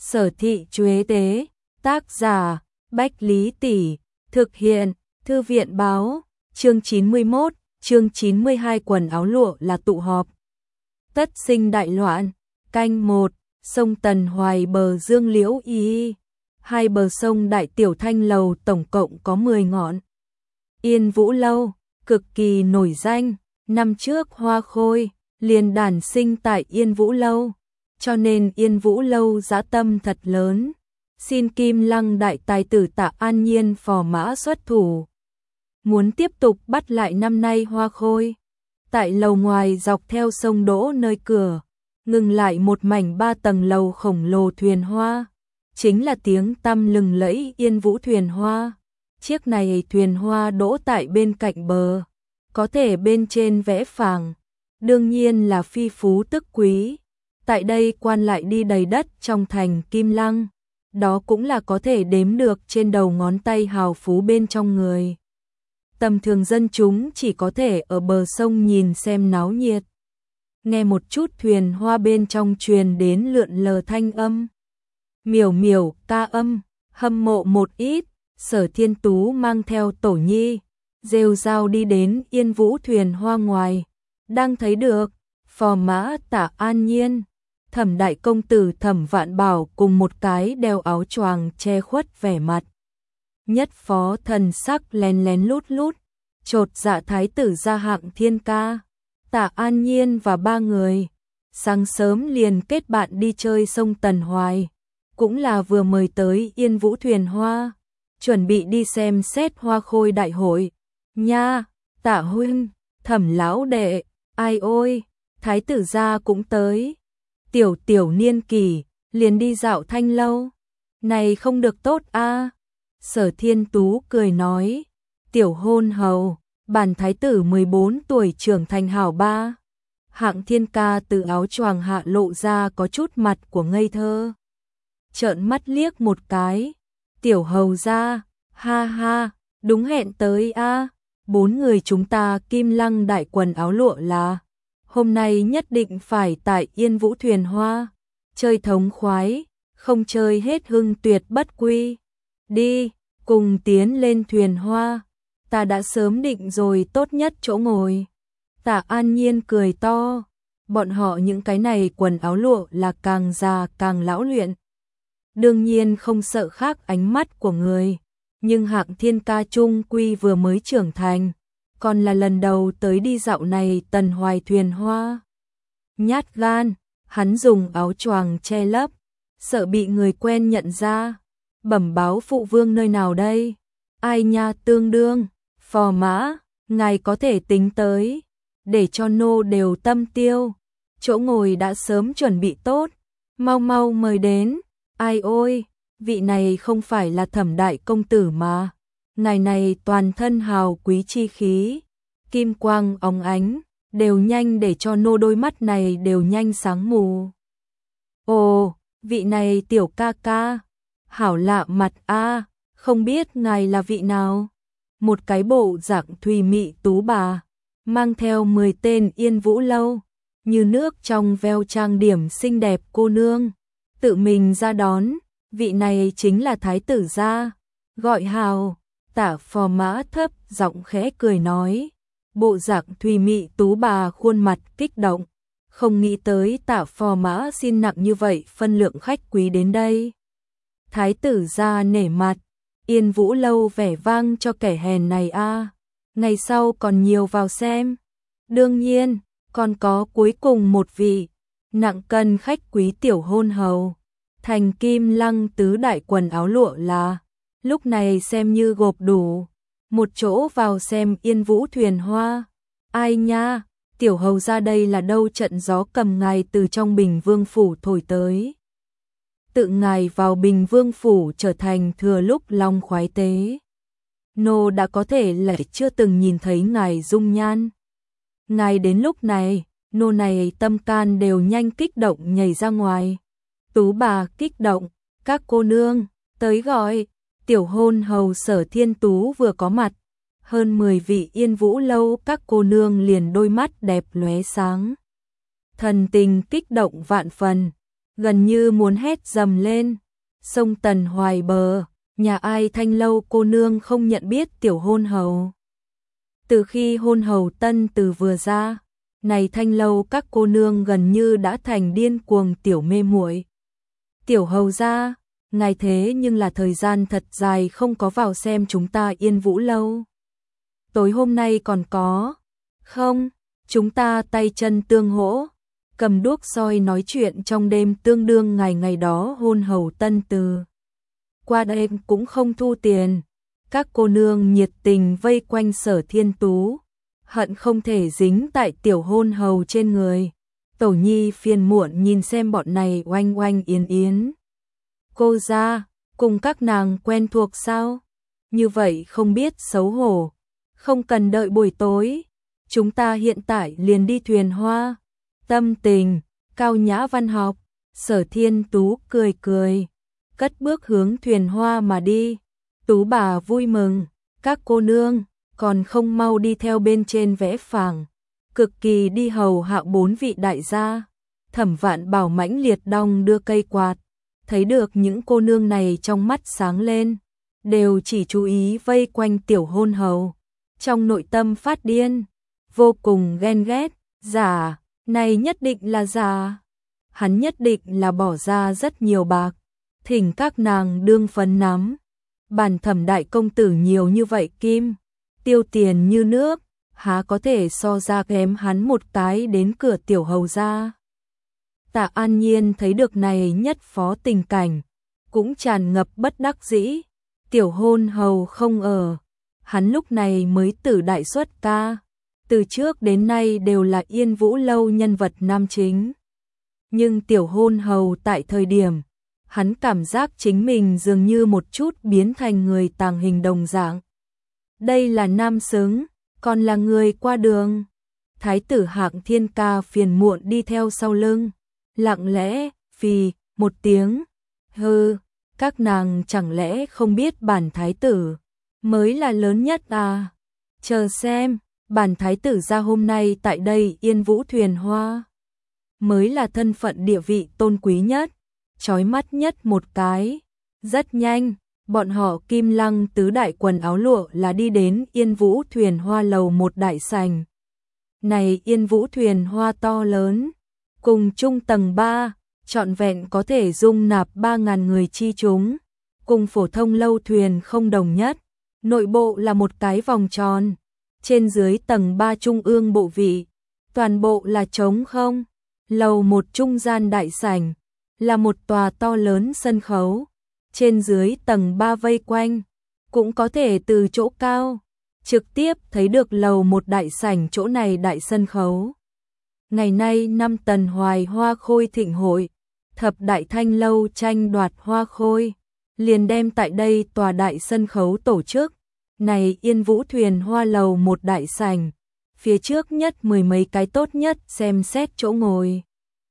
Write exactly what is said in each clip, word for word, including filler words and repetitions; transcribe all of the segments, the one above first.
Sở thị Chuế tế, tác giả, Bách Lý Tỷ, thực hiện, Thư viện báo, chương chín mươi mốt, chương chín mươi hai quần áo lụa là tụ họp. Tất sinh đại loạn, canh một, sông Tần Hoài bờ Dương Liễu Y. Hai bờ sông Đại Tiểu Thanh Lầu tổng cộng có mười ngọn. Yên Vũ Lâu, cực kỳ nổi danh, năm trước Hoa Khôi liền đản sinh tại Yên Vũ Lâu, cho nên Yên Vũ Lâu dã tâm thật lớn, xin Kim Lăng đại tài tử Tạ An Nhiên phò mã xuất thủ, muốn tiếp tục bắt lại năm nay Hoa Khôi. Tại lầu ngoài dọc theo sông đỗ nơi cửa, ngừng lại một mảnh ba tầng lầu khổng lồ thuyền hoa, chính là tiếng tăm lừng lẫy Yên Vũ thuyền hoa. Chiếc này thuyền hoa đỗ tại bên cạnh bờ, có thể bên trên vẽ phàng, đương nhiên là phi phú tức quý. Tại đây quan lại đi đầy đất trong thành Kim Lăng, đó cũng là có thể đếm được trên đầu ngón tay hào phú bên trong người. Tầm thường dân chúng chỉ có thể ở bờ sông nhìn xem náo nhiệt, nghe một chút thuyền hoa bên trong truyền đến lượn lờ thanh âm. Miểu miểu ca âm, hâm mộ một ít. Sở Thiên Tú mang theo Tổ Nhi, rêu rao đi đến Yên Vũ thuyền hoa ngoài, đang thấy được phò mã Tạ An Nhiên, Thẩm đại công tử Thẩm Vạn Bảo cùng một cái đeo áo choàng che khuất vẻ mặt. Nhất phó thần sắc lén lén lút lút, chột dạ thái tử gia Hạng Thiên Ca, Tạ An Nhiên và ba người, sáng sớm liền kết bạn đi chơi sông Tần Hoài, cũng là vừa mời tới Yên Vũ thuyền hoa, chuẩn bị đi xem xét Hoa Khôi đại hội. Nha, Tạ huynh, Thẩm lão đệ, ai ôi, thái tử gia cũng tới. Tiểu tiểu niên kỷ, liền đi dạo thanh lâu. Này không được tốt a. Sở Thiên Tú cười nói, tiểu hôn hầu, bản thái tử mười bốn tuổi trưởng thành hảo ba. Hạng Thiên Ca từ áo choàng hạ lộ ra có chút mặt của ngây thơ. Trợn mắt liếc một cái. Tiểu hầu ra, ha ha, đúng hẹn tới a. Bốn người chúng ta Kim Lăng đại quần áo lụa là hôm nay nhất định phải tại Yên Vũ thuyền hoa, chơi thống khoái, không chơi hết hưng tuyệt bất quy. Đi, cùng tiến lên thuyền hoa, ta đã sớm định rồi tốt nhất chỗ ngồi. Tạ An Nhiên cười to, bọn họ những cái này quần áo lụa là càng già càng lão luyện. Đương nhiên không sợ khác ánh mắt của người, nhưng Hạng Thiên Ca trung quy vừa mới trưởng thành, còn là lần đầu tới đi dạo này Tần Hoài thuyền hoa. Nhát gan, hắn dùng áo choàng che lấp, sợ bị người quen nhận ra. Bẩm báo phụ vương nơi nào đây? Ai nha tương đương, phò mã, ngài có thể tính tới, để cho nô đều tâm tiêu. Chỗ ngồi đã sớm chuẩn bị tốt, mau mau mời đến. Ai ôi, vị này không phải là Thẩm đại công tử mà, ngài này toàn thân hào quý chi khí, kim quang óng ánh, đều nhanh để cho nô đôi mắt này đều nhanh sáng mù. Ồ, vị này tiểu ca ca, hảo lạ mặt a, không biết ngài là vị nào? Một cái bộ dạng thùy mị tú bà, mang theo mười tên Yên Vũ Lâu, như nước trong veo trang điểm xinh đẹp cô nương, tự mình ra đón. Vị này chính là thái tử gia, gọi hào. Tả phò mã thấp giọng khẽ cười nói, bộ dạng thùy mị tú bà khuôn mặt kích động, không nghĩ tới Tả phò mã xin nặng như vậy phân lượng khách quý đến đây. Thái tử gia nể mặt, Yên Vũ Lâu vẻ vang cho kẻ hèn này a, ngày sau còn nhiều vào xem. Đương nhiên, còn có cuối cùng một vị nặng cân khách quý tiểu hôn hầu. Thành Kim Lăng tứ đại quần áo lụa là, lúc này xem như gộp đủ, một chỗ vào xem Yên Vũ thuyền hoa. Ai nha, tiểu hầu ra đây là đâu trận gió cầm ngài từ trong Bình Vương phủ thổi tới. Tự ngài vào Bình Vương phủ trở thành thừa lúc long khoái tế. Nô đã có thể là chưa từng nhìn thấy ngài dung nhan. Ngài đến lúc này, nô này tâm can đều nhanh kích động nhảy ra ngoài. Tú bà kích động, các cô nương, tới gọi. Tiểu hôn hầu Sở Thiên Tú vừa có mặt, hơn mười vị Yên Vũ Lâu các cô nương liền đôi mắt đẹp lóe sáng. Thần tình kích động vạn phần, gần như muốn hét dầm lên. Sông Tần Hoài bờ, nhà ai Thanh lâu cô nương không nhận biết tiểu hôn hầu. Từ khi hôn hầu Tân Từ vừa ra, này Thanh lâu các cô nương gần như đã thành điên cuồng tiểu mê muội. Tiểu hầu gia, ngài thế nhưng là thời gian thật dài không có vào xem chúng ta Yên Vũ lâu. Tối hôm nay còn có, không, chúng ta tay chân tương hỗ, cầm đuốc soi nói chuyện trong đêm tương đương ngày ngày đó hôn hầu Tân Từ. Qua đêm cũng không thu tiền, các cô nương nhiệt tình vây quanh Sở Thiên Tú, hận không thể dính tại tiểu hôn hầu trên người. Tổ nhi phiền muộn nhìn xem bọn này oanh oanh yến yến. Cô ra, cùng các nàng quen thuộc sao? Như vậy không biết xấu hổ. Không cần đợi buổi tối, chúng ta hiện tại liền đi thuyền hoa. Tâm tình, cao nhã văn học, Sở Thiên Tú cười cười, cất bước hướng thuyền hoa mà đi. Tú bà vui mừng, các cô nương, còn không mau đi theo bên trên vẽ phẳng. Cực kỳ đi hầu hạ bốn vị đại gia. Thẩm Vạn Bảo mãnh liệt đong đưa cây quạt, thấy được những cô nương này trong mắt sáng lên, đều chỉ chú ý vây quanh tiểu hôn hầu. Trong nội tâm phát điên, vô cùng ghen ghét, giả, này nhất định là giả. Hắn nhất định là bỏ ra rất nhiều bạc, thỉnh các nàng đương phấn nắm. Bản Thẩm đại công tử nhiều như vậy kim, tiêu tiền như nước, há có thể so ra kém hắn một cái đến cửa tiểu hầu gia. Tạ An Nhiên thấy được này nhất phó tình cảnh, cũng tràn ngập bất đắc dĩ. Tiểu hôn hầu không ở, hắn lúc này mới tử đại xuất ca, từ trước đến nay đều là Yên Vũ lâu nhân vật nam chính. Nhưng tiểu hôn hầu tại thời điểm, hắn cảm giác chính mình dường như một chút biến thành người tàng hình đồng dạng. Đây là nam xứng, còn là người qua đường. Thái tử Hạng Thiên Ca phiền muộn đi theo sau lưng, lặng lẽ, phì, một tiếng, hừ, các nàng chẳng lẽ không biết bản thái tử mới là lớn nhất à? Chờ xem, bản thái tử ra hôm nay tại đây Yên Vũ thuyền hoa, mới là thân phận địa vị tôn quý nhất, chói mắt nhất một cái. Rất nhanh, bọn họ Kim Lăng tứ đại quần áo lụa là đi đến Yên Vũ thuyền hoa lầu một đại sảnh. Này Yên Vũ thuyền hoa to lớn, cùng chung tầng ba, trọn vẹn có thể dung nạp ba ngàn người chi chúng, cùng phổ thông lâu thuyền không đồng nhất. Nội bộ là một cái vòng tròn, trên dưới tầng ba trung ương bộ vị, toàn bộ là trống không. Lầu một trung gian đại sảnh, là một tòa to lớn sân khấu, trên dưới tầng ba vây quanh, cũng có thể từ chỗ cao trực tiếp thấy được lầu một đại sảnh chỗ này đại sân khấu. Ngày nay năm Tần Hoài hoa khôi thịnh hội, thập đại thanh lâu tranh đoạt hoa khôi, liền đem tại đây tòa đại sân khấu tổ chức. Này Yên Vũ thuyền hoa lầu một đại sảnh, phía trước nhất mười mấy cái tốt nhất xem xét chỗ ngồi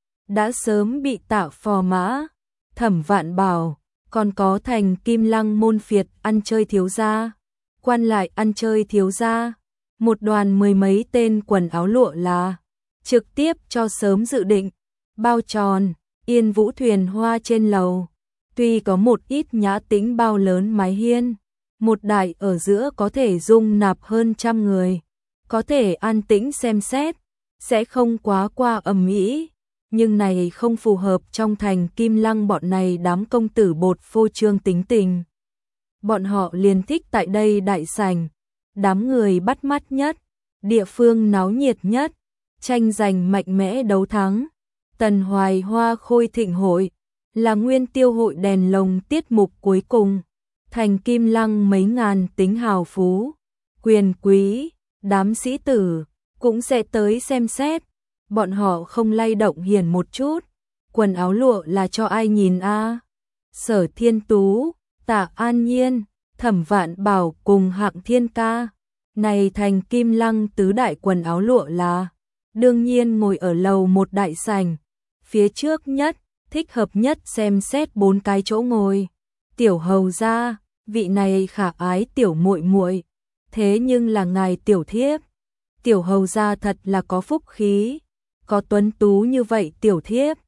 đã sớm bị tạo phò mã. Thẩm Vạn Bảo, còn có thành Kim Lăng môn phiệt ăn chơi thiếu gia, quan lại ăn chơi thiếu gia, một đoàn mười mấy tên quần áo lụa là trực tiếp cho sớm dự định. Bao tròn, Yên Vũ thuyền hoa trên lầu, tuy có một ít nhã tĩnh bao lớn mái hiên, một đại ở giữa có thể dung nạp hơn trăm người, có thể an tĩnh xem xét, sẽ không quá qua ầm ĩ, nhưng này không phù hợp trong thành Kim Lăng bọn này đám công tử bột phô trương tính tình. Bọn họ liền thích tại đây đại sảnh, đám người bắt mắt nhất, địa phương náo nhiệt nhất, tranh giành mạnh mẽ đấu thắng. Tần Hoài hoa khôi thịnh hội là nguyên tiêu hội đèn lồng tiết mục cuối cùng. Thành Kim Lăng mấy ngàn tính hào phú, quyền quý, đám sĩ tử cũng sẽ tới xem xét. Bọn họ không lay động hiền một chút, quần áo lụa là cho ai nhìn a? À? Sở Thiên Tú, Tạ An Nhiên, Thẩm Vạn Bảo cùng Hạng Thiên Ca, này thành Kim Lăng tứ đại quần áo lụa là đương nhiên ngồi ở lầu một đại sảnh, phía trước nhất, thích hợp nhất xem xét bốn cái chỗ ngồi. Tiểu hầu gia, vị này khả ái tiểu muội muội, thế nhưng là ngài tiểu thiếp. Tiểu hầu gia thật là có phúc khí, có tuấn tú như vậy tiểu thiếp.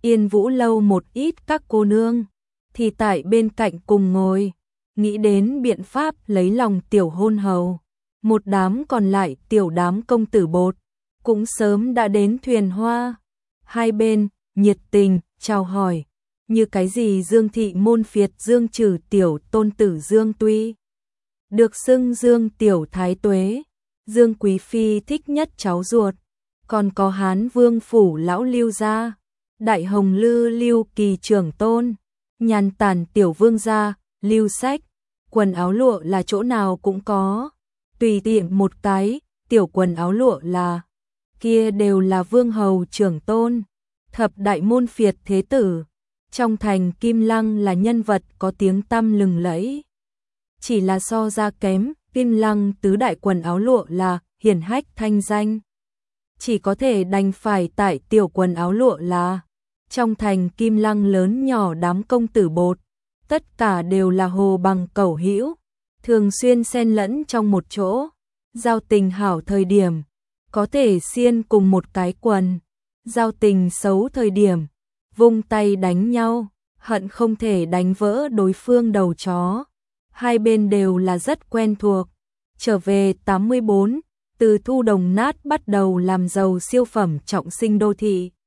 Yên Vũ lâu một ít các cô nương thì tại bên cạnh cùng ngồi, nghĩ đến biện pháp lấy lòng tiểu hôn hầu. Một đám còn lại tiểu đám công tử bột cũng sớm đã đến thuyền hoa. Hai bên nhiệt tình chào hỏi, như cái gì Dương thị môn phiệt Dương trừ tiểu tôn tử Dương Tuy, được xưng Dương tiểu thái tuế, Dương quý phi thích nhất cháu ruột, còn có Hán vương phủ lão Lưu gia, Đại hồng lư Lưu kỳ trưởng tôn, nhàn tản tiểu vương gia, Lưu sách, quần áo lụa là chỗ nào cũng có, tùy tiện một cái, tiểu quần áo lụa là kia đều là vương hầu trưởng tôn, thập đại môn phiệt thế tử. Trong thành Kim Lăng là nhân vật có tiếng tăm lừng lẫy. Chỉ là so ra kém, Kim Lăng tứ đại quần áo lụa là hiển hách thanh danh. Chỉ có thể đành phải tại tiểu quần áo lụa là trong thành Kim Lăng lớn nhỏ đám công tử bột, tất cả đều là hồ bằng cẩu hữu, thường xuyên xen lẫn trong một chỗ, giao tình hảo thời điểm, có thể xiên cùng một cái quần, giao tình xấu thời điểm, vung tay đánh nhau, hận không thể đánh vỡ đối phương đầu chó. Hai bên đều là rất quen thuộc. Trở về tám mươi bốn, từ Thu Đồng Nát bắt đầu làm giàu siêu phẩm trọng sinh đô thị.